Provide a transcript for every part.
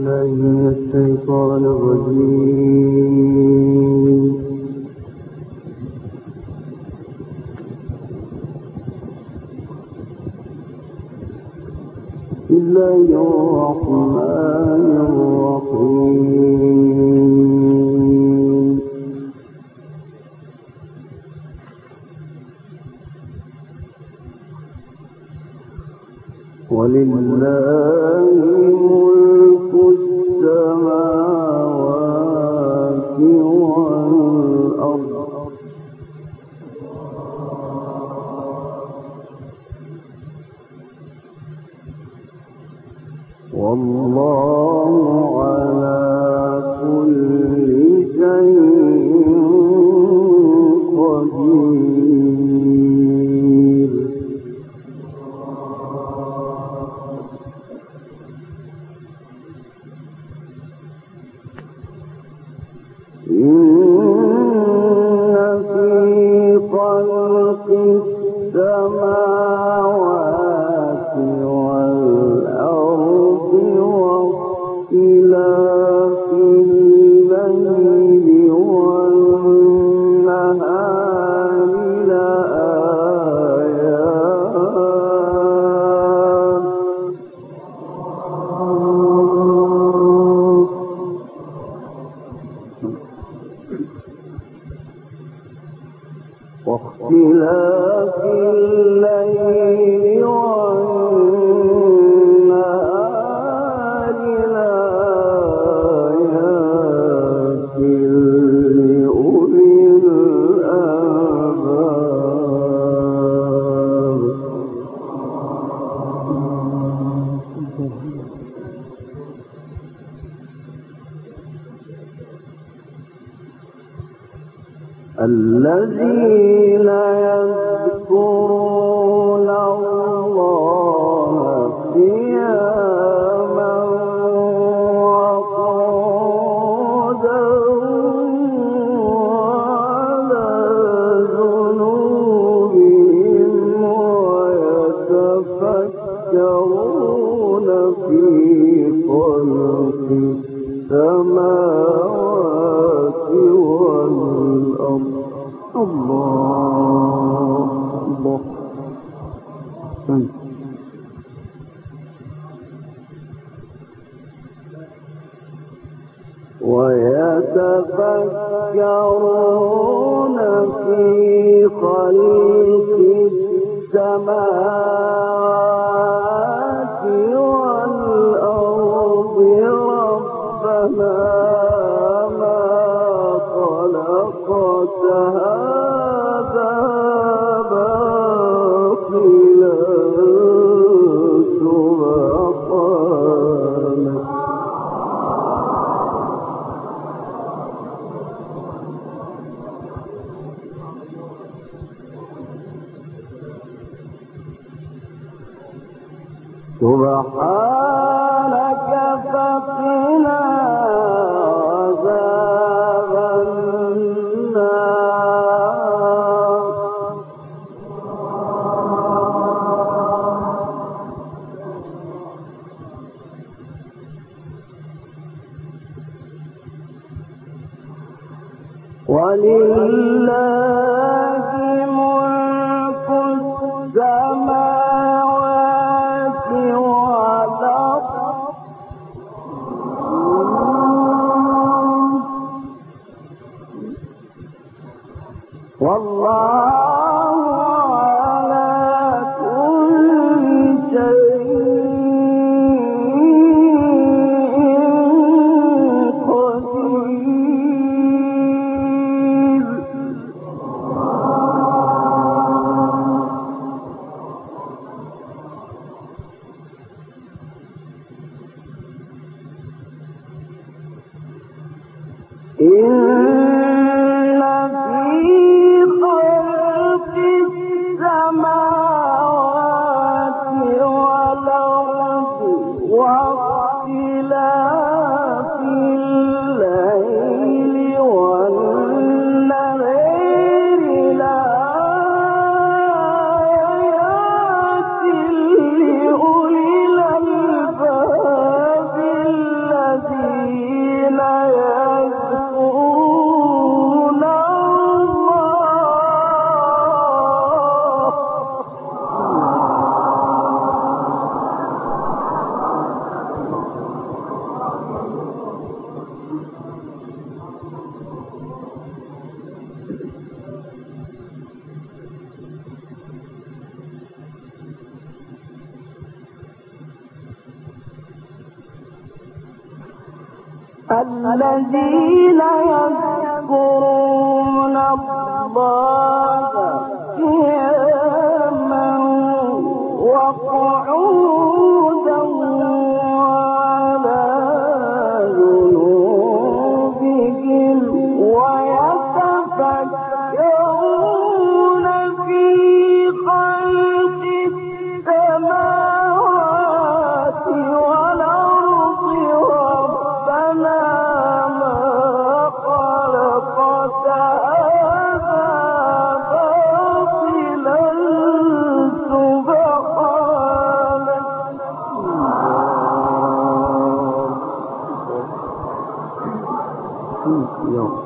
الشيطان الرجيم. بسم الله الرحمن الرحيم. ولله ملك السماوات والأرض والله على كل شيء قدير. إن في خلق السماوات والأرض واختلاف الليل والنهار لآيات واختلاف الليل والنهار لآيات لأولي الألباب. الذين يذكرون الله قياما وقعودا وعلى جنوبهم ويتفكرون في خلق السماوات والأرض. الله الله ويتفكرون في خلق السماوات والأرض ربنا ما خلقت هذا باطلا سبحانك فقنا عذاب النار. ولله ملك السماوات والأرض والله على كل شيء قدير. الذين يذكرون الله قياما وقعودا وعلى جنوبهم ويتفكرون في خلق السماوات والأرض ربنا ما خلقت هذا باطلا سبحانك.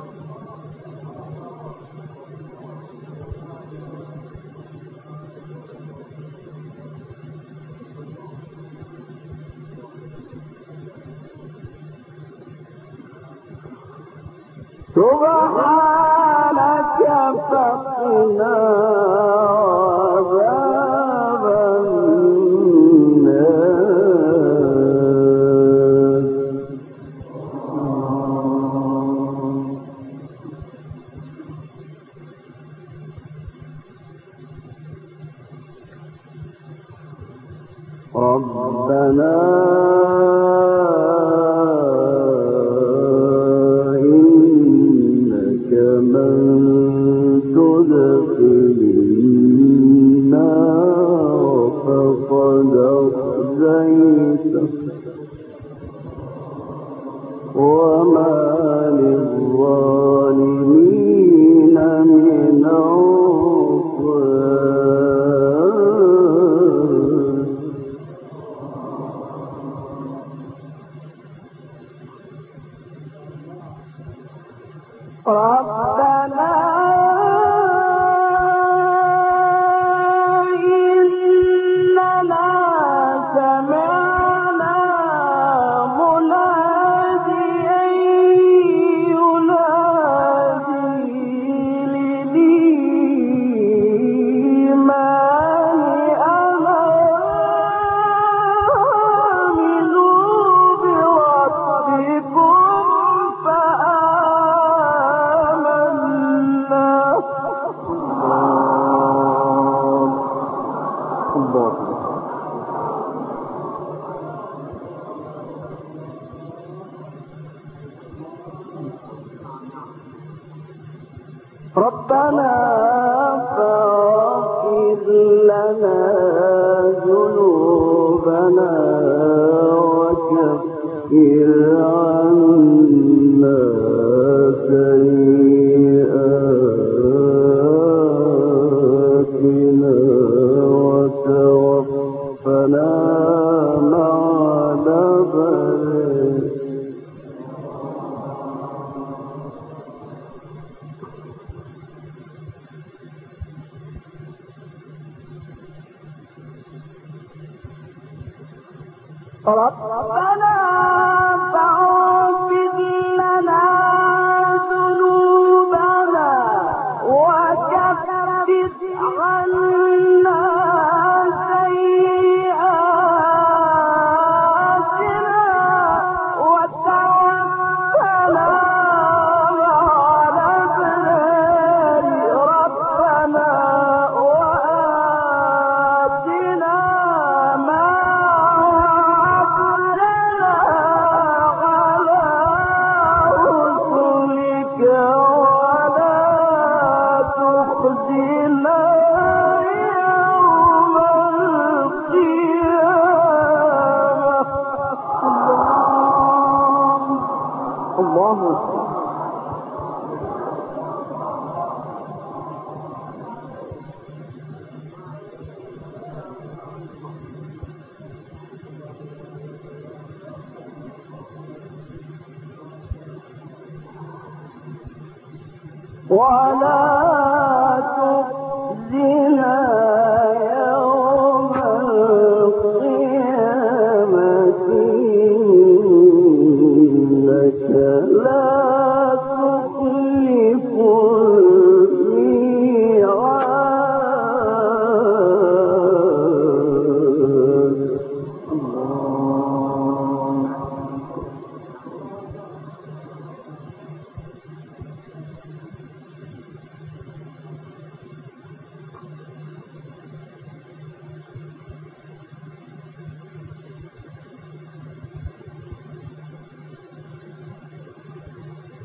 سبحانك فقنا عذاب النار. ربنا من تدخل النار فقد أخزيته وما للظالمين من أنصار. ربنا إننا سمعنا مناديا ينادي للإيمان أن آمنوا بربكم ربنا فاغفر لنا ذنوبنا وكفر عنا سيئاتنا وتوفنا مع الأبرار. ربنا فاغفر لنا ذنوبنا وكفر عنا سيئاتنا وتوفنا مع الأبرار. ربنا وآتنا ما ولا تخزنا يوم القيامة إنك لا تخلف الميعاد.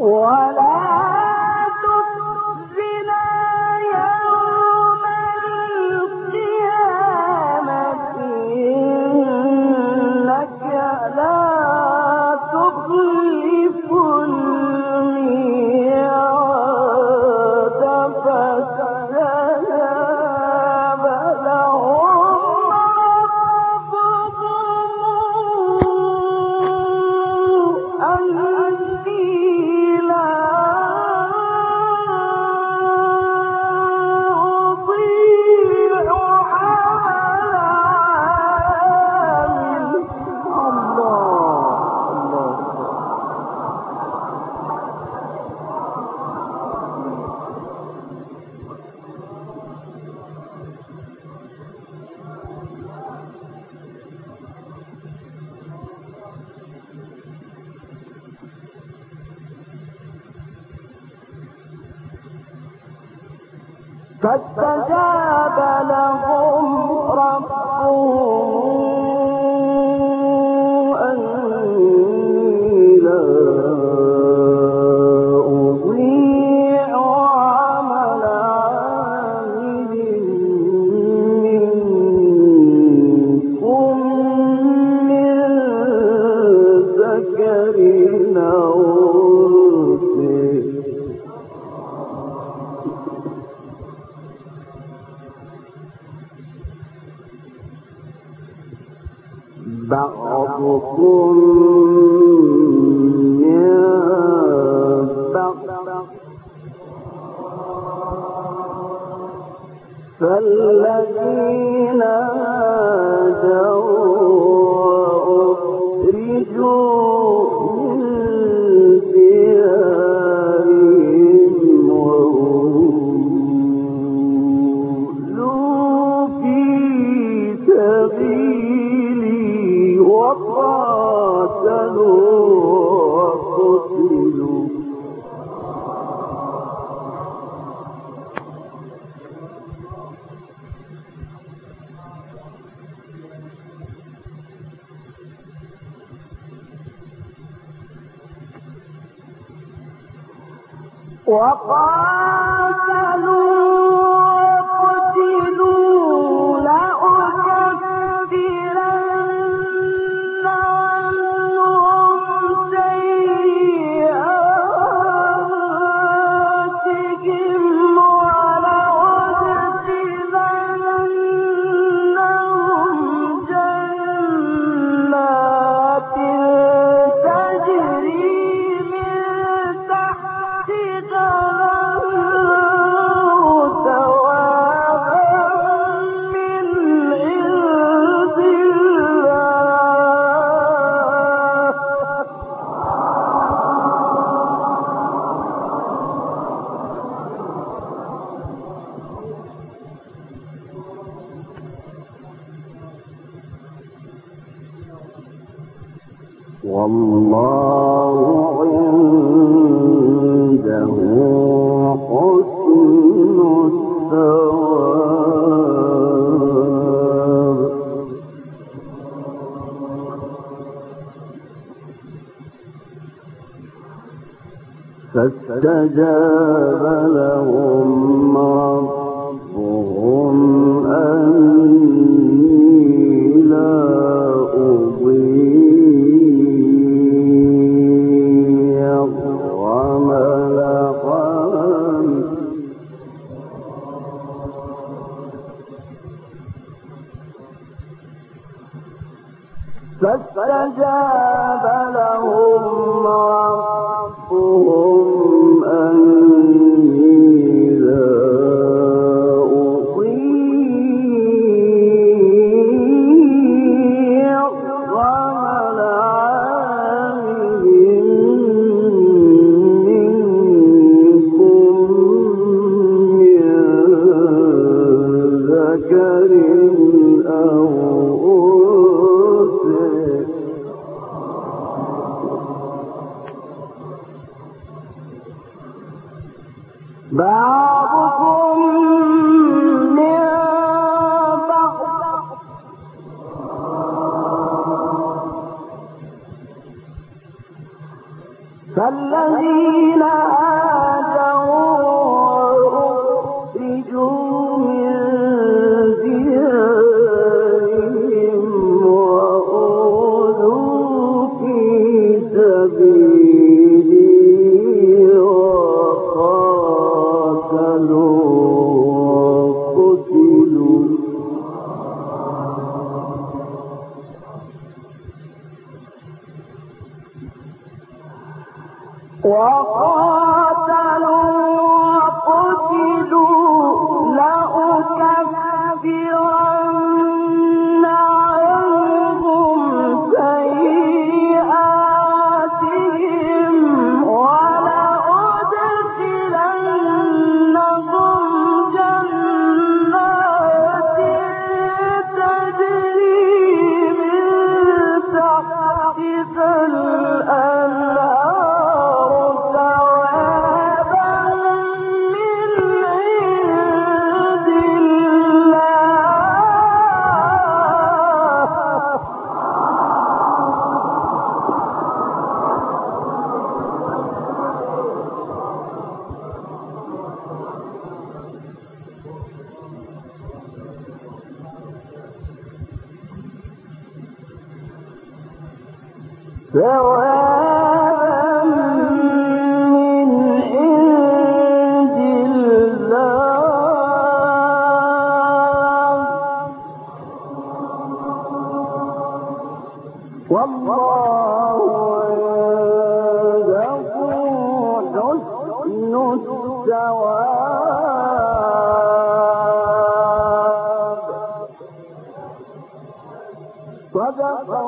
فاستجاب لهم ربهم أني لا أضيع عمل عامل منكم من ذكر أو أنثى بعضكم من بعض فالذين هاجروا وأخرجوا من ديارهم وأولوا في سبيلي وقاتلوا وقتلوا والله عنده حسن الثواب فاستجاب لهم ربهم أني لا فاستجاب لهم ربهم أني لا أضيع عمل عامل منكم من ذكر أو بعضكم من بعض فالذين هاجروا أخرجوا من ديارهم وأوذوا في سبيلي وقاتلوا وقتلوا لأكفرن عنهم سيئاتهم ولأدخلنهم جنات تجري من تحتها الأنهار ثوابا من عند والله عنده حسن الثواب. صدق